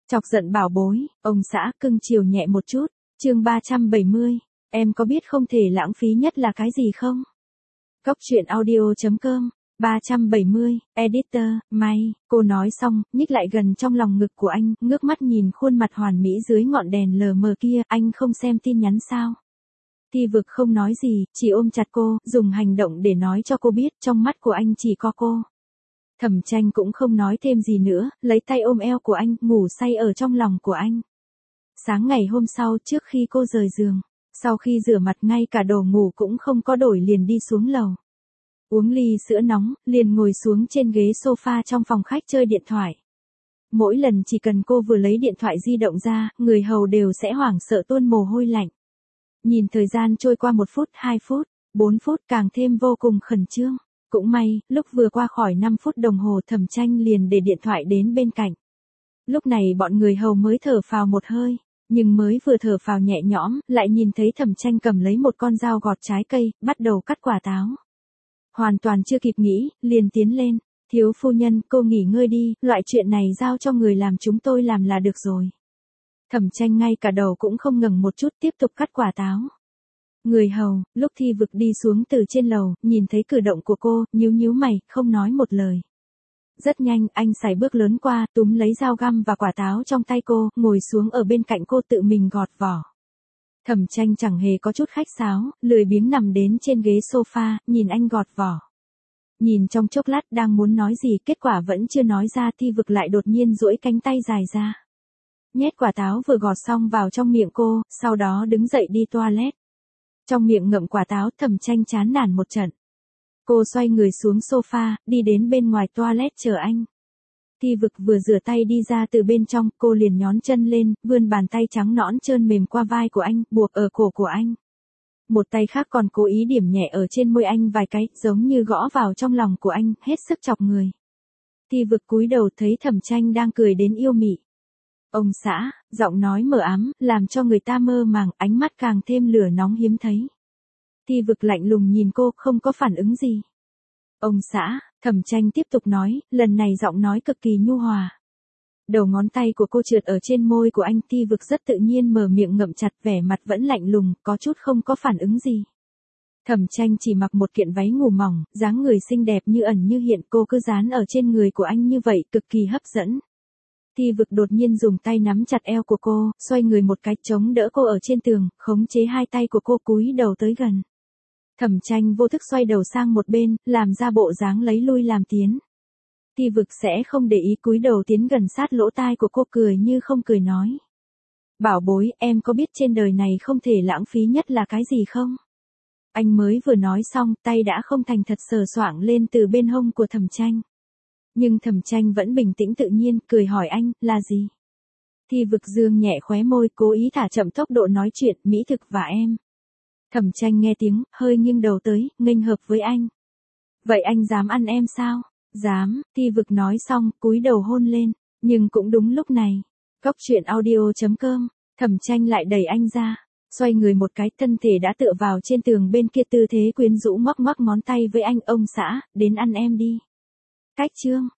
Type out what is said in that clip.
Chọc giận bảo bối, ông xã cưng chiều nhẹ một chút. Chương 370, em có biết không thể lãng phí nhất là cái gì không? Góc truyện audio.com. 370, editor, may, cô nói xong, nhích lại gần trong lòng ngực của anh, ngước mắt nhìn khuôn mặt hoàn mỹ dưới ngọn đèn lờ mờ kia, anh không xem tin nhắn sao? Thi Vực không nói gì, chỉ ôm chặt cô, dùng hành động để nói cho cô biết, trong mắt của anh chỉ có cô. Thẩm Tranh cũng không nói thêm gì nữa, lấy tay ôm eo của anh, ngủ say ở trong lòng của anh. Sáng ngày hôm sau, trước khi cô rời giường, sau khi rửa mặt ngay cả đồ ngủ cũng không có đổi liền đi xuống lầu. Uống ly sữa nóng, liền ngồi xuống trên ghế sofa trong phòng khách chơi điện thoại. Mỗi lần chỉ cần cô vừa lấy điện thoại di động ra, người hầu đều sẽ hoảng sợ tuôn mồ hôi lạnh. Nhìn thời gian trôi qua 1 phút, 2 phút, 4 phút càng thêm vô cùng khẩn trương. Cũng may, lúc vừa qua khỏi 5 phút đồng hồ Thẩm Tranh liền để điện thoại đến bên cạnh. Lúc này bọn người hầu mới thở phào một hơi, nhưng mới vừa thở phào nhẹ nhõm, lại nhìn thấy Thẩm Tranh cầm lấy một con dao gọt trái cây, bắt đầu cắt quả táo. Hoàn toàn chưa kịp nghĩ, liền tiến lên, thiếu phu nhân, cô nghỉ ngơi đi, loại chuyện này giao cho người làm chúng tôi làm là được rồi. Thẩm Tranh ngay cả đầu cũng không ngẩng một chút tiếp tục cắt quả táo. Người hầu, lúc Thi Vực đi xuống từ trên lầu, nhìn thấy cử động của cô, nhíu mày, không nói một lời. Rất nhanh, anh sải bước lớn qua, túm lấy dao găm và quả táo trong tay cô, ngồi xuống ở bên cạnh cô tự mình gọt vỏ. Thẩm Tranh chẳng hề có chút khách sáo, lười biếng nằm đến trên ghế sofa, nhìn anh gọt vỏ. Nhìn trong chốc lát đang muốn nói gì, kết quả vẫn chưa nói ra, Thi Vực lại đột nhiên duỗi cánh tay dài ra. Nhét quả táo vừa gọt xong vào trong miệng cô, sau đó đứng dậy đi toilet. Trong miệng ngậm quả táo, Thẩm Tranh chán nản một trận. Cô xoay người xuống sofa, đi đến bên ngoài toilet chờ anh. Thi Vực vừa rửa tay đi ra từ bên trong, cô liền nhón chân lên, vươn bàn tay trắng nõn trơn mềm qua vai của anh, buộc ở cổ của anh. Một tay khác còn cố ý điểm nhẹ ở trên môi anh vài cái, giống như gõ vào trong lòng của anh, hết sức chọc người. Thi Vực cúi đầu thấy Thẩm Tranh đang cười đến yêu mị. Ông xã, giọng nói mờ ám, làm cho người ta mơ màng, ánh mắt càng thêm lửa nóng hiếm thấy. Thi Vực lạnh lùng nhìn cô, không có phản ứng gì. Ông xã, Thẩm Tranh tiếp tục nói, lần này giọng nói cực kỳ nhu hòa. Đầu ngón tay của cô trượt ở trên môi của anh, Thi Vực rất tự nhiên mở miệng ngậm chặt, vẻ mặt vẫn lạnh lùng, có chút không có phản ứng gì. Thẩm Tranh chỉ mặc một kiện váy ngủ mỏng, dáng người xinh đẹp như ẩn như hiện, cô cứ dán ở trên người của anh như vậy, cực kỳ hấp dẫn. Thi Vực đột nhiên dùng tay nắm chặt eo của cô, xoay người một cái chống đỡ cô ở trên tường, khống chế hai tay của cô cúi đầu tới gần. Thẩm Tranh vô thức xoay đầu sang một bên, làm ra bộ dáng lấy lui làm tiến. Thi Vực sẽ không để ý, cúi đầu tiến gần sát lỗ tai của cô, cười như không cười nói. Bảo bối, em có biết trên đời này không thể lãng phí nhất là cái gì không? Anh mới vừa nói xong, tay đã không thành thật sờ soạng lên từ bên hông của Thẩm Tranh. Nhưng Thẩm Tranh vẫn bình tĩnh tự nhiên, cười hỏi anh, là gì? Thi Vực dương nhẹ khóe môi, cố ý thả chậm tốc độ nói chuyện, mỹ thực và em. Thẩm Tranh nghe tiếng, hơi nghiêng đầu tới, nghênh hợp với anh. Vậy anh dám ăn em sao? Dám, Thi Vực nói xong, cúi đầu hôn lên. Nhưng cũng đúng lúc này, góc truyện audio.com, Thẩm Tranh lại đẩy anh ra. Xoay người một cái, thân thể đã tựa vào trên tường bên kia, tư thế quyến rũ, ngoắc ngoắc ngón tay với anh, ông xã, đến ăn em đi. Cách chương.